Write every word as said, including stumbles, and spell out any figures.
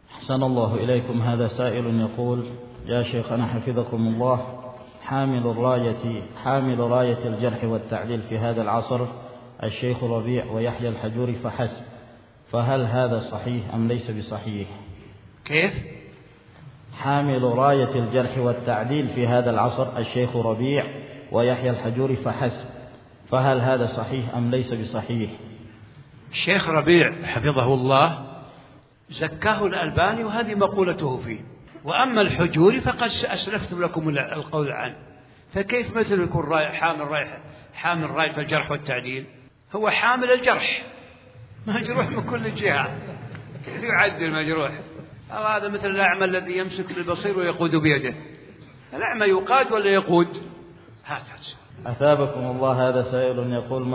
أحسن الله إليكم. هذا سائل يقول: يا شيخنا حفظكم الله، حامل الراية حامل راية الجرح والتعديل في هذا العصر الشيخ ربيع ويحيى الحجوري فحسب، فهل هذا صحيح أم ليس بصحيح؟ كيف؟ حامل راية الجرح والتعديل في هذا العصر الشيخ ربيع ويحيى الحجوري فحسب، فهل هذا صحيح أم ليس بصحيح؟ الشيخ ربيع حفظه الله زكاه الألباني وهذه مقولته فيه، وأما الحجوري فقد أسلفت لكم القول عنه، فكيف مثل يكون راية حامل راية حامل راية الجرح والتعديل؟ هو حامل الجرح مجروح من كل جهة، كيف يعدل مجروح؟ أو هذا مثل الأعمى الذي يمسك بالبصير ويقود بيده، الأعمى يقاد ولا يقود؟ هذا. أثابكم الله. هذا سائل يقول: